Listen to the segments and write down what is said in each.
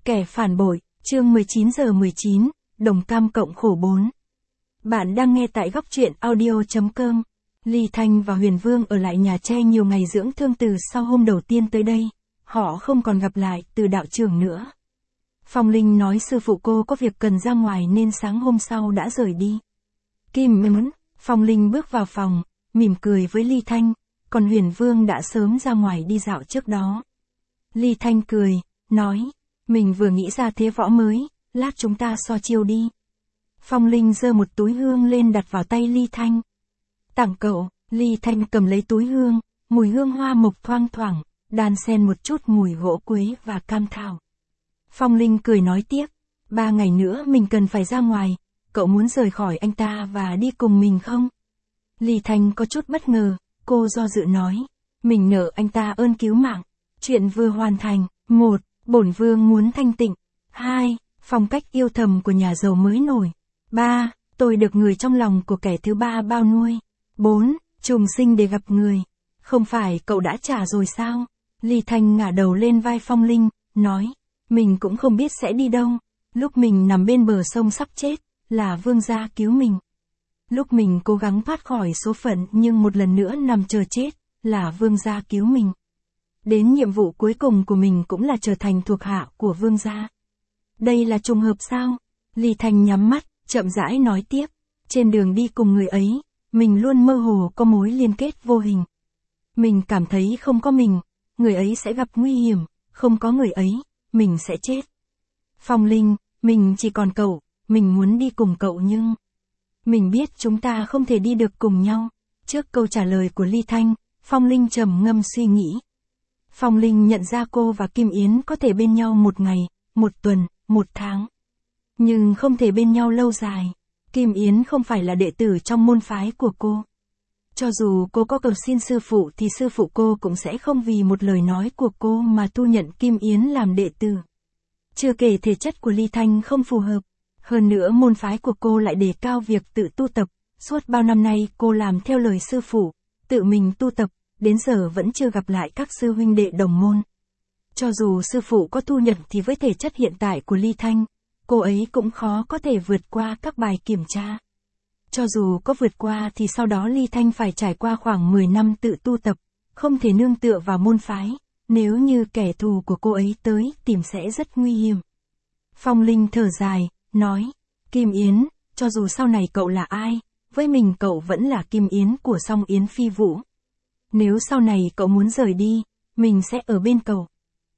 Kẻ phản bội, chương 19:19, đồng cam cộng khổ 4. Bạn đang nghe tại góc truyện audio.com. Ly Thanh và Huyền Vương ở lại nhà tre nhiều ngày dưỡng thương từ sau hôm đầu tiên tới đây. Họ không còn gặp lại từ đạo trưởng nữa. Phong Linh nói sư phụ cô có việc cần ra ngoài nên sáng hôm sau đã rời đi. Kim mến, Phong Linh bước vào phòng, mỉm cười với Ly Thanh, còn Huyền Vương đã sớm ra ngoài đi dạo trước đó. Ly Thanh cười, nói, mình vừa nghĩ ra thế võ mới, lát chúng ta so chiêu đi. Phong Linh giơ một túi hương lên đặt vào tay Ly Thanh. Tặng cậu, Ly Thanh cầm lấy túi hương, mùi hương hoa mộc thoang thoảng, đan xen một chút mùi gỗ quế và cam thảo. Phong Linh cười nói tiếp, 3 ngày nữa mình cần phải ra ngoài, cậu muốn rời khỏi anh ta và đi cùng mình không? Ly Thanh có chút bất ngờ, cô do dự nói, mình nợ anh ta ơn cứu mạng, chuyện vừa hoàn thành. 1. Bổn vương muốn thanh tịnh. 2. Phong cách yêu thầm của nhà giàu mới nổi. 3. Tôi được người trong lòng của kẻ thứ ba bao nuôi. 4. Trùng sinh để gặp người. Không phải cậu đã trả rồi sao? Ly Thanh ngả đầu lên vai Phong Linh, nói, mình cũng không biết sẽ đi đâu. Lúc mình nằm bên bờ sông sắp chết, là vương gia cứu mình. Lúc mình cố gắng thoát khỏi số phận nhưng một lần nữa nằm chờ chết, là vương gia cứu mình. Đến nhiệm vụ cuối cùng của mình cũng là trở thành thuộc hạ của vương gia. Đây là trùng hợp sao? Ly Thanh nhắm mắt, chậm rãi nói tiếp. Trên đường đi cùng người ấy, mình luôn mơ hồ có mối liên kết vô hình. Mình cảm thấy không có mình, người ấy sẽ gặp nguy hiểm, không có người ấy, mình sẽ chết. Phong Linh, mình chỉ còn cậu, mình muốn đi cùng cậu nhưng... Mình biết chúng ta không thể đi được cùng nhau. Trước câu trả lời của Ly Thanh, Phong Linh trầm ngâm suy nghĩ. Phong Linh nhận ra cô và Kim Yến có thể bên nhau 1 ngày, 1 tuần, 1 tháng. Nhưng không thể bên nhau lâu dài. Kim Yến không phải là đệ tử trong môn phái của cô. Cho dù cô có cầu xin sư phụ thì sư phụ cô cũng sẽ không vì một lời nói của cô mà thu nhận Kim Yến làm đệ tử. Chưa kể thể chất của Ly Thanh không phù hợp. Hơn nữa môn phái của cô lại đề cao việc tự tu tập. Suốt bao năm nay cô làm theo lời sư phụ, tự mình tu tập. Đến giờ vẫn chưa gặp lại các sư huynh đệ đồng môn. Cho dù sư phụ có thu nhận thì với thể chất hiện tại của Ly Thanh, cô ấy cũng khó có thể vượt qua các bài kiểm tra. Cho dù có vượt qua thì sau đó Ly Thanh phải trải qua khoảng 10 năm tự tu tập, không thể nương tựa vào môn phái, nếu như kẻ thù của cô ấy tới tìm sẽ rất nguy hiểm. Phong Linh thở dài, nói, Kim Yến, cho dù sau này cậu là ai, với mình cậu vẫn là Kim Yến của Song Yến Phi Vũ. Nếu sau này cậu muốn rời đi, mình sẽ ở bên cậu.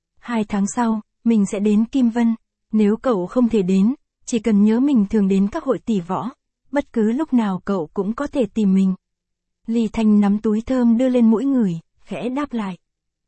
2 tháng sau, mình sẽ đến Kim Vân. Nếu cậu không thể đến, chỉ cần nhớ mình thường đến các hội tỷ võ. Bất cứ lúc nào cậu cũng có thể tìm mình. Ly Thanh nắm túi thơm đưa lên mũi người, khẽ đáp lại.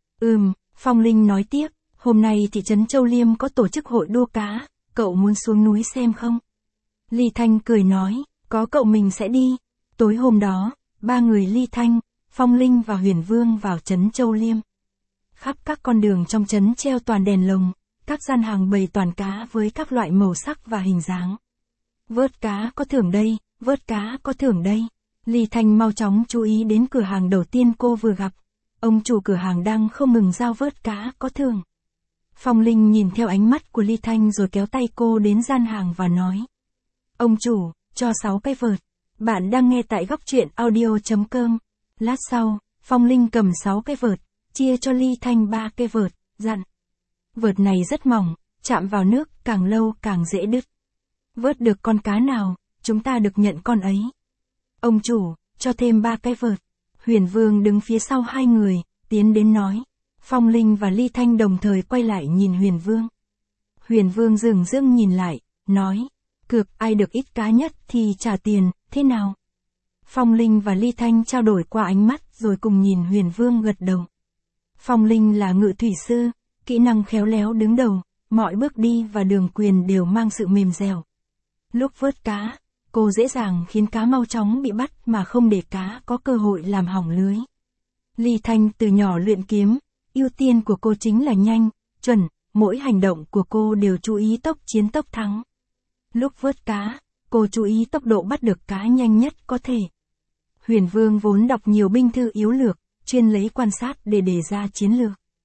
Phong Linh nói tiếp, hôm nay thị trấn Châu Liêm có tổ chức hội đua cá, cậu muốn xuống núi xem không? Ly Thanh cười nói, có cậu mình sẽ đi. Tối hôm đó, 3 người Ly Thanh, Phong Linh và Huyền Vương vào trấn Châu Liêm. Khắp các con đường trong trấn treo toàn đèn lồng, các gian hàng bày toàn cá với các loại màu sắc và hình dáng. Vớt cá có thưởng đây, vớt cá có thưởng đây. Ly Thanh mau chóng chú ý đến cửa hàng đầu tiên cô vừa gặp. Ông chủ cửa hàng đang không ngừng giao vớt cá có thưởng. Phong Linh nhìn theo ánh mắt của Ly Thanh rồi kéo tay cô đến gian hàng và nói. Ông chủ, cho 6 cái vợt. Bạn đang nghe tại góc truyện audio.com. Lát sau, Phong Linh cầm 6 cái vợt, chia cho Ly Thanh 3 cái vợt, dặn. Vợt này rất mỏng, chạm vào nước càng lâu càng dễ đứt. Vớt được con cá nào, chúng ta được nhận con ấy. Ông chủ, cho thêm 3 cái vợt. Huyền Vương đứng phía sau 2 người, tiến đến nói. Phong Linh và Ly Thanh đồng thời quay lại nhìn Huyền Vương. Huyền Vương dửng dưng nhìn lại, nói. Cược ai được ít cá nhất thì trả tiền, thế nào? Phong Linh và Ly Thanh trao đổi qua ánh mắt rồi cùng nhìn Huyền Vương gật đầu. Phong Linh là ngự thủy sư, kỹ năng khéo léo đứng đầu, mọi bước đi và đường quyền đều mang sự mềm dẻo. Lúc vớt cá, cô dễ dàng khiến cá mau chóng bị bắt mà không để cá có cơ hội làm hỏng lưới. Ly Thanh từ nhỏ luyện kiếm, ưu tiên của cô chính là nhanh, chuẩn, mỗi hành động của cô đều chú ý tốc chiến tốc thắng. Lúc vớt cá, cô chú ý tốc độ bắt được cá nhanh nhất có thể. Huyền Vương vốn đọc nhiều binh thư yếu lược, chuyên lấy quan sát để đề ra chiến lược.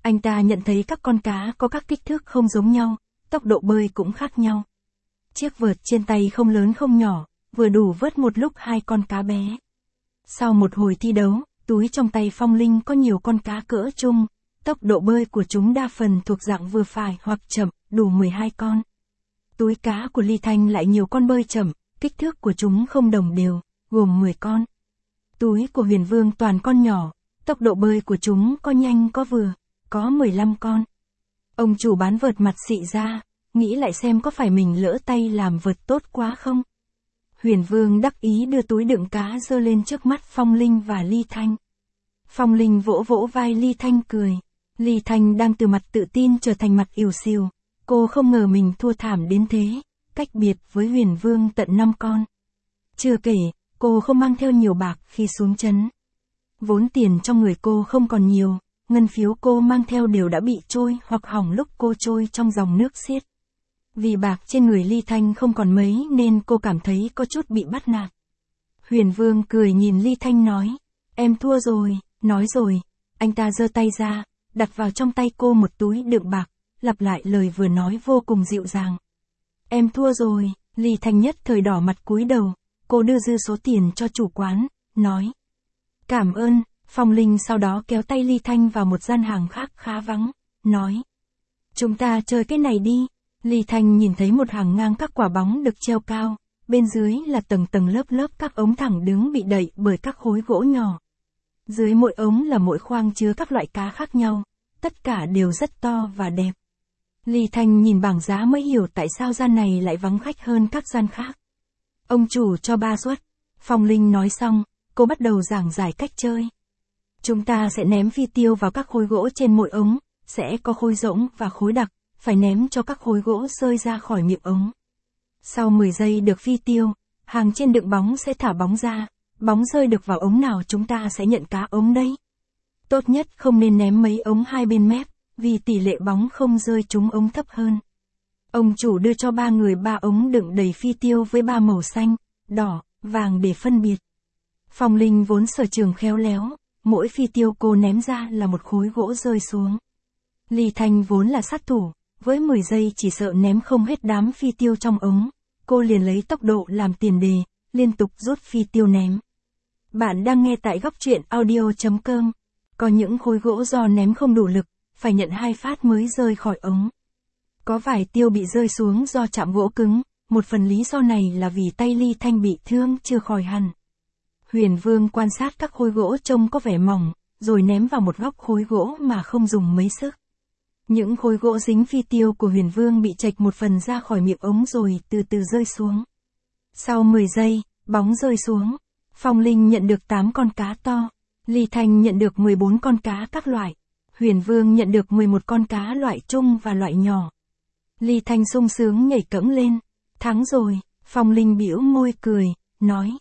Anh ta nhận thấy các con cá có các kích thước không giống nhau, tốc độ bơi cũng khác nhau. Chiếc vợt trên tay không lớn không nhỏ, vừa đủ vớt một lúc 2 con cá bé. Sau một hồi thi đấu, túi trong tay Phong Linh có nhiều con cá cỡ trung, tốc độ bơi của chúng đa phần thuộc dạng vừa phải hoặc chậm, đủ 12 con. Túi cá của Ly Thanh lại nhiều con bơi chậm, kích thước của chúng không đồng đều, gồm 10 con. Túi của Huyền Vương toàn con nhỏ, tốc độ bơi của chúng có nhanh có vừa, có 15 con. Ông chủ bán vợt mặt xị ra, nghĩ lại xem có phải mình lỡ tay làm vợt tốt quá không. Huyền Vương đắc ý đưa túi đựng cá giơ lên trước mắt Phong Linh và Ly Thanh. Phong Linh vỗ vỗ vai Ly Thanh cười. Ly Thanh đang từ mặt tự tin trở thành mặt ỉu xìu. Cô không ngờ mình thua thảm đến thế, cách biệt với Huyền Vương tận 5 con. Chưa kể, cô không mang theo nhiều bạc khi xuống trấn. Vốn tiền trong người cô không còn nhiều, ngân phiếu cô mang theo đều đã bị trôi hoặc hỏng lúc cô trôi trong dòng nước xiết. Vì bạc trên người Ly Thanh không còn mấy nên cô cảm thấy có chút bị bắt nạt. Huyền Vương cười nhìn Ly Thanh nói, em thua rồi, nói rồi. Anh ta giơ tay ra, đặt vào trong tay cô một túi đựng bạc, lặp lại lời vừa nói vô cùng dịu dàng. Em thua rồi, Ly Thanh nhất thời đỏ mặt cúi đầu, cô đưa dư số tiền cho chủ quán, nói. Cảm ơn, Phong Linh sau đó kéo tay Ly Thanh vào một gian hàng khác khá vắng, nói. Chúng ta chơi cái này đi. Ly Thanh nhìn thấy một hàng ngang các quả bóng được treo cao, bên dưới là tầng tầng lớp lớp các ống thẳng đứng bị đậy bởi các khối gỗ nhỏ. Dưới mỗi ống là mỗi khoang chứa các loại cá khác nhau, tất cả đều rất to và đẹp. Ly Thanh nhìn bảng giá mới hiểu tại sao gian này lại vắng khách hơn các gian khác. Ông chủ cho 3 suất. Phong Linh nói xong, cô bắt đầu giảng giải cách chơi. Chúng ta sẽ ném phi tiêu vào các khối gỗ trên mỗi ống, sẽ có khối rỗng và khối đặc, phải ném cho các khối gỗ rơi ra khỏi miệng ống. Sau 10 giây được phi tiêu, hàng trên đựng bóng sẽ thả bóng ra, bóng rơi được vào ống nào chúng ta sẽ nhận cá ống đấy. Tốt nhất không nên ném mấy ống hai bên mép, vì tỷ lệ bóng không rơi trúng ống thấp hơn. Ông chủ đưa cho 3 người 3 ống đựng đầy phi tiêu với 3 màu xanh, đỏ, vàng để phân biệt. Phong Linh vốn sở trường khéo léo, mỗi phi tiêu cô ném ra là một khối gỗ rơi xuống. Ly Thanh vốn là sát thủ, với 10 giây chỉ sợ ném không hết đám phi tiêu trong ống, cô liền lấy tốc độ làm tiền đề, liên tục rút phi tiêu ném. Bạn đang nghe tại góc truyện audio.com. Có những khối gỗ do ném không đủ lực, phải nhận 2 phát mới rơi khỏi ống. Có vài tiêu bị rơi xuống do chạm gỗ cứng, một phần lý do này là vì tay Ly Thanh bị thương chưa khỏi hẳn. Huyền Vương quan sát các khối gỗ trông có vẻ mỏng, rồi ném vào một góc khối gỗ mà không dùng mấy sức. Những khối gỗ dính phi tiêu của Huyền Vương bị chệch một phần ra khỏi miệng ống rồi từ từ rơi xuống. Sau 10 giây, bóng rơi xuống. Phong Linh nhận được 8 con cá to. Ly Thanh nhận được 14 con cá các loại. Huyền Vương nhận được 11 con cá loại trung và loại nhỏ. Ly Thanh sung sướng nhảy cẫng lên. Thắng rồi. Phong Linh bĩu môi cười, nói.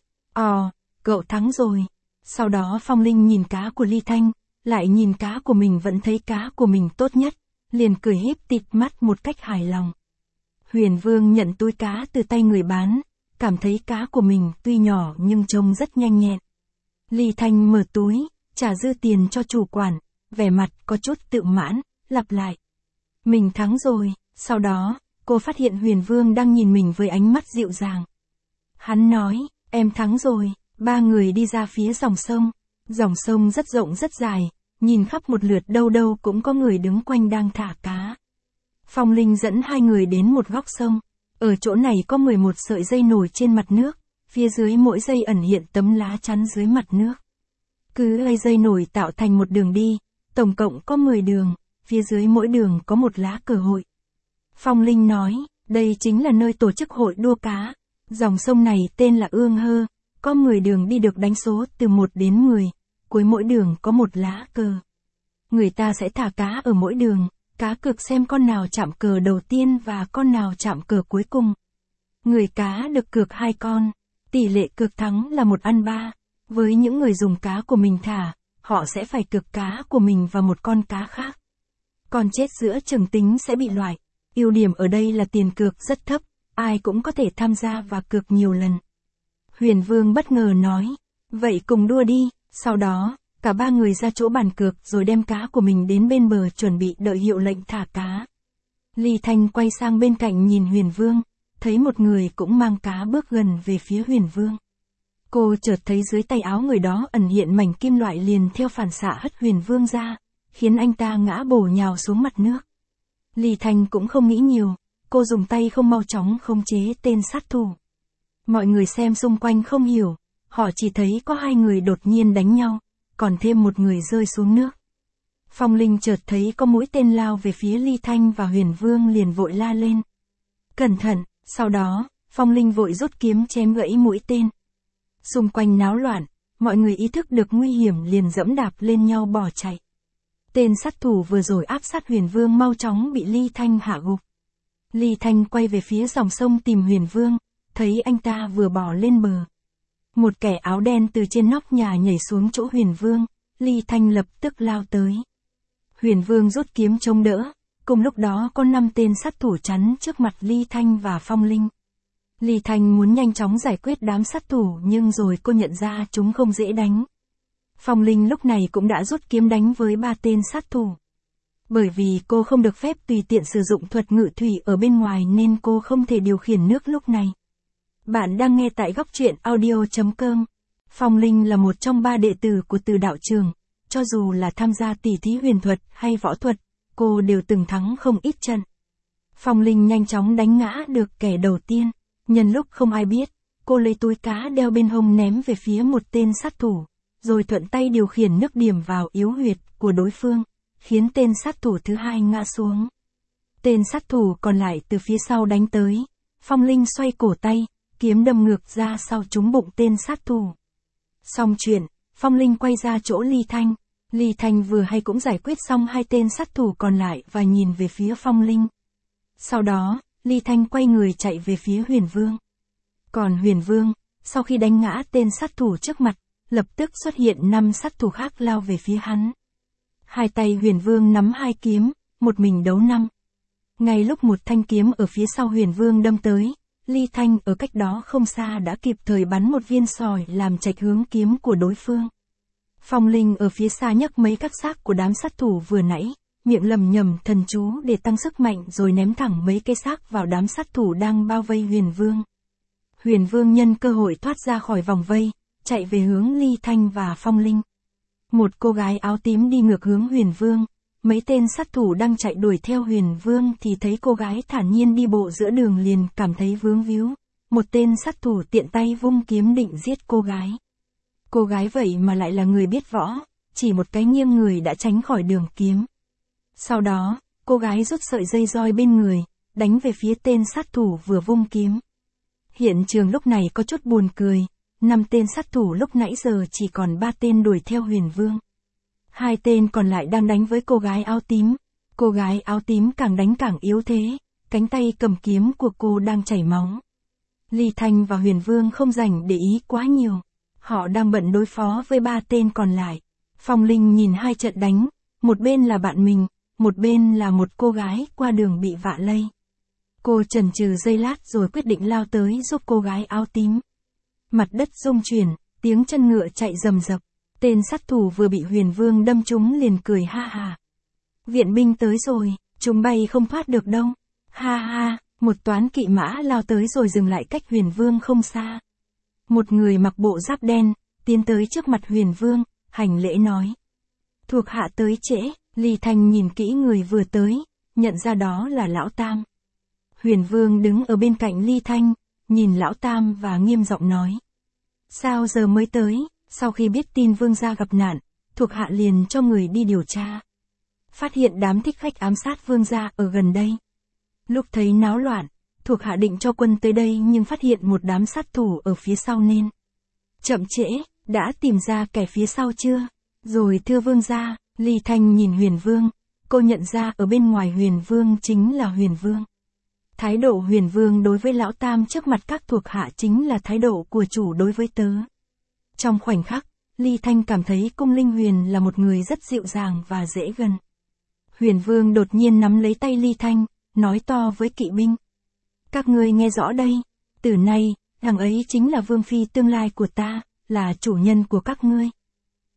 Cậu thắng rồi. Sau đó Phong Linh nhìn cá của Ly Thanh, lại nhìn cá của mình vẫn thấy cá của mình tốt nhất, liền cười híp tịt mắt một cách hài lòng. Huyền Vương nhận túi cá từ tay người bán, cảm thấy cá của mình tuy nhỏ nhưng trông rất nhanh nhẹn. Ly Thanh mở túi, trả dư tiền cho chủ quản, vẻ mặt có chút tự mãn, lặp lại. Mình thắng rồi, sau đó, cô phát hiện Huyền Vương đang nhìn mình với ánh mắt dịu dàng. Hắn nói, em thắng rồi. 3 người đi ra phía dòng sông. Dòng sông rất rộng rất dài, nhìn khắp một lượt đâu đâu cũng có người đứng quanh đang thả cá. Phong Linh dẫn 2 người đến một góc sông. Ở chỗ này có 11 sợi dây nổi trên mặt nước, phía dưới mỗi dây ẩn hiện tấm lá chắn dưới mặt nước. Cứ lấy dây nổi tạo thành một đường đi, tổng cộng có 10 đường, phía dưới mỗi đường có một lá cờ hội. Phong Linh nói, đây chính là nơi tổ chức hội đua cá. Dòng sông này tên là Ương Hơ. Có 10 đường đi được đánh số từ 1 đến 10, cuối mỗi đường có một lá cờ. Người ta sẽ thả cá ở mỗi đường, cá cược xem con nào chạm cờ đầu tiên và con nào chạm cờ cuối cùng. Người cá được cược 2 con, tỷ lệ cược thắng là 1/3. Với những người dùng cá của mình thả, họ sẽ phải cược cá của mình và một con cá khác. Con chết giữa chừng tính sẽ bị loại. Ưu điểm ở đây là tiền cược rất thấp, ai cũng có thể tham gia và cược nhiều lần. Huyền Vương bất ngờ nói, vậy cùng đua đi. Sau đó, Cả ba người ra chỗ bàn cược rồi đem cá của mình đến bên bờ chuẩn bị đợi hiệu lệnh thả cá. Ly Thanh quay sang bên cạnh nhìn Huyền Vương, thấy một người cũng mang cá bước gần về phía Huyền Vương. Cô chợt thấy dưới tay áo người đó ẩn hiện mảnh kim loại liền theo phản xạ hất Huyền Vương ra, khiến anh ta ngã bổ nhào xuống mặt nước. Ly Thanh cũng không nghĩ nhiều, cô dùng tay không mau chóng khống chế tên sát thủ. Mọi người xem xung quanh không hiểu, họ chỉ thấy có hai người đột nhiên đánh nhau, còn thêm một người rơi xuống nước. Phong Linh chợt thấy có mũi tên lao về phía Ly Thanh và Huyền Vương liền vội la lên. Cẩn thận, sau đó, Phong Linh vội rút kiếm chém gãy mũi tên. Xung quanh náo loạn, mọi người ý thức được nguy hiểm liền dẫm đạp lên nhau bỏ chạy. Tên sát thủ vừa rồi áp sát Huyền Vương mau chóng bị Ly Thanh hạ gục. Ly Thanh quay về phía dòng sông tìm Huyền Vương, thấy anh ta vừa bỏ lên bờ. Một kẻ áo đen từ trên nóc nhà nhảy xuống chỗ Huyền Vương, Ly Thanh lập tức lao tới. Huyền Vương rút kiếm chống đỡ, cùng lúc đó có 5 tên sát thủ chắn trước mặt Ly Thanh và Phong Linh. Ly Thanh muốn nhanh chóng giải quyết đám sát thủ nhưng rồi cô nhận ra chúng không dễ đánh. Phong Linh lúc này cũng đã rút kiếm đánh với 3 tên sát thủ. Bởi vì cô không được phép tùy tiện sử dụng thuật ngự thủy ở bên ngoài nên cô không thể điều khiển nước lúc này. Bạn đang nghe tại góc truyện audio.com. Phong Linh là một trong 3 đệ tử của Từ đạo trường, cho dù là tham gia tỷ thí huyền thuật hay võ thuật, cô đều từng thắng không ít trận. Phong Linh nhanh chóng đánh ngã được kẻ đầu tiên, nhân lúc không ai biết, cô lấy túi cá đeo bên hông ném về phía một tên sát thủ, rồi thuận tay điều khiển nước điểm vào yếu huyệt của đối phương, khiến tên sát thủ thứ hai ngã xuống. Tên sát thủ còn lại từ phía sau đánh tới, Phong Linh xoay cổ tay, kiếm đâm ngược ra sau trúng bụng tên sát thủ. Xong chuyện, Phong Linh quay ra chỗ Ly Thanh. Ly Thanh vừa hay cũng giải quyết xong 2 tên sát thủ còn lại và nhìn về phía Phong Linh. Sau đó, Ly Thanh quay người chạy về phía Huyền Vương. Còn Huyền Vương, sau khi đánh ngã tên sát thủ trước mặt, lập tức xuất hiện 5 sát thủ khác lao về phía hắn. Hai tay Huyền Vương nắm 2 kiếm, một mình đấu 5. Ngay lúc một thanh kiếm ở phía sau Huyền Vương đâm tới, Ly Thanh ở cách đó không xa đã kịp thời bắn một viên sỏi làm chệch hướng kiếm của đối phương. Phong Linh ở phía xa nhấc mấy các xác của đám sát thủ vừa nãy, miệng lầm nhầm thần chú để tăng sức mạnh rồi ném thẳng mấy cây xác vào đám sát thủ đang bao vây Huyền Vương. Huyền Vương nhân cơ hội thoát ra khỏi vòng vây, chạy về hướng Ly Thanh và Phong Linh. Một cô gái áo tím đi ngược hướng Huyền Vương, mấy tên sát thủ đang chạy đuổi theo Huyền Vương thì thấy cô gái thản nhiên đi bộ giữa đường liền cảm thấy vướng víu. Một tên sát thủ tiện tay vung kiếm định giết cô gái. Cô gái vậy mà lại là người biết võ, chỉ một cái nghiêng người đã tránh khỏi đường kiếm. Sau đó, cô gái rút sợi dây roi bên người, đánh về phía tên sát thủ vừa vung kiếm. Hiện trường lúc này có chút buồn cười, 5 tên sát thủ lúc nãy giờ chỉ còn 3 tên đuổi theo Huyền Vương. 2 tên còn lại đang đánh với cô gái áo tím. Cô gái áo tím càng đánh càng yếu thế, cánh tay cầm kiếm của cô đang chảy máu. Ly Thanh và Huyền Vương không rảnh để ý quá nhiều. Họ đang bận đối phó với 3 tên còn lại. Phong Linh nhìn 2 trận đánh, một bên là bạn mình, một bên là một cô gái qua đường bị vạ lây. Cô chần chừ giây lát rồi quyết định lao tới giúp cô gái áo tím. Mặt đất rung chuyển, tiếng chân ngựa chạy rầm rập. Tên sát thủ vừa bị Huyền Vương đâm trúng liền cười ha ha. Viện binh tới rồi, chúng bay không thoát được đâu. Ha ha, một toán kỵ mã lao tới rồi dừng lại cách Huyền Vương không xa. Một người mặc bộ giáp đen, tiến tới trước mặt Huyền Vương, hành lễ nói. Thuộc hạ tới trễ, Ly Thanh nhìn kỹ người vừa tới, nhận ra đó là Lão Tam. Huyền Vương đứng ở bên cạnh Ly Thanh, nhìn Lão Tam và nghiêm giọng nói. Sao giờ mới tới? Sau khi biết tin vương gia gặp nạn, thuộc hạ liền cho người đi điều tra. Phát hiện đám thích khách ám sát vương gia ở gần đây. Lúc thấy náo loạn, thuộc hạ định cho quân tới đây nhưng phát hiện một đám sát thủ ở phía sau nên. Chậm trễ, đã tìm ra kẻ phía sau chưa? Rồi thưa vương gia, Ly Thanh nhìn Huyền Vương, cô nhận ra ở bên ngoài Huyền Vương chính là Huyền Vương. Thái độ Huyền Vương đối với Lão Tam trước mặt các thuộc hạ chính là thái độ của chủ đối với tớ. Trong khoảnh khắc, Ly Thanh cảm thấy Cung Linh Huyền là một người rất dịu dàng và dễ gần. Huyền Vương đột nhiên nắm lấy tay Ly Thanh, nói to với kỵ binh. Các ngươi nghe rõ đây, từ nay, nàng ấy chính là vương phi tương lai của ta, là chủ nhân của các ngươi.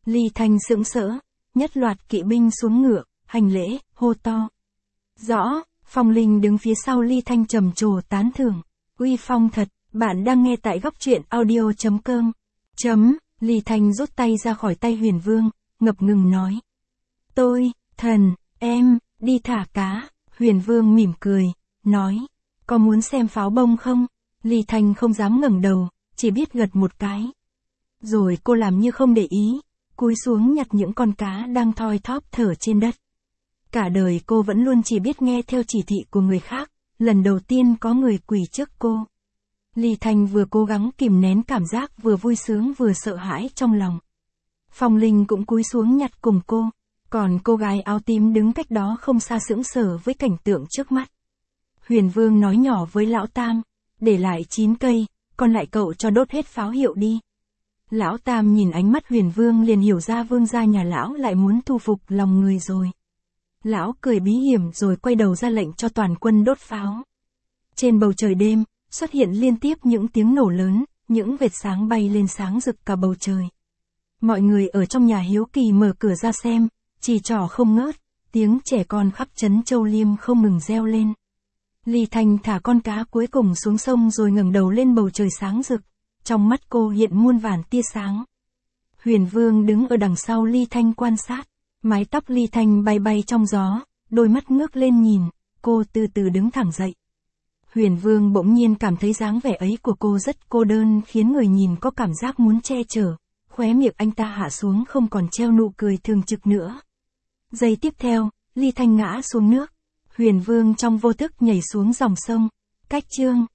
Ly Thanh sững sỡ, nhất loạt kỵ binh xuống ngựa, hành lễ, hô to. Rõ, Phong Linh đứng phía sau Ly Thanh trầm trồ tán thưởng. Uy phong thật, bạn đang nghe tại góc truyện audio.com. Ly Thanh rút tay ra khỏi tay Huyền Vương, ngập ngừng nói. Tôi, thần, em, đi thả cá. Huyền Vương mỉm cười, nói. Có muốn xem pháo bông không? Ly Thanh không dám ngẩng đầu, chỉ biết gật một cái. Rồi cô làm như không để ý, cúi xuống nhặt những con cá đang thoi thóp thở trên đất. Cả đời cô vẫn luôn chỉ biết nghe theo chỉ thị của người khác, lần đầu tiên có người quỳ trước cô. Ly Thanh vừa cố gắng kìm nén cảm giác vừa vui sướng vừa sợ hãi trong lòng. Phong Linh cũng cúi xuống nhặt cùng cô, còn cô gái áo tím đứng cách đó không xa sững sờ với cảnh tượng trước mắt. Huyền Vương nói nhỏ với Lão Tam, để lại 9 cây, còn lại cậu cho đốt hết pháo hiệu đi. Lão Tam nhìn ánh mắt Huyền Vương liền hiểu ra vương gia nhà lão lại muốn thu phục lòng người rồi. Lão cười bí hiểm rồi quay đầu ra lệnh cho toàn quân đốt pháo. Trên bầu trời đêm, xuất hiện liên tiếp những tiếng nổ lớn, những vệt sáng bay lên sáng rực cả bầu trời. Mọi người ở trong nhà hiếu kỳ mở cửa ra xem, chỉ trỏ không ngớt, tiếng trẻ con khắp trấn Châu Liêm không ngừng reo lên. Ly Thanh thả con cá cuối cùng xuống sông rồi ngẩng đầu lên bầu trời sáng rực, trong mắt cô hiện muôn vàn tia sáng. Huyền Vương đứng ở đằng sau Ly Thanh quan sát, mái tóc Ly Thanh bay bay trong gió, đôi mắt ngước lên nhìn, cô từ từ đứng thẳng dậy. Huyền Vương bỗng nhiên cảm thấy dáng vẻ ấy của cô rất cô đơn khiến người nhìn có cảm giác muốn che chở, khóe miệng anh ta hạ xuống không còn treo nụ cười thường trực nữa. Giây tiếp theo, Ly Thanh ngã xuống nước, Huyền Vương trong vô thức nhảy xuống dòng sông, cách chương.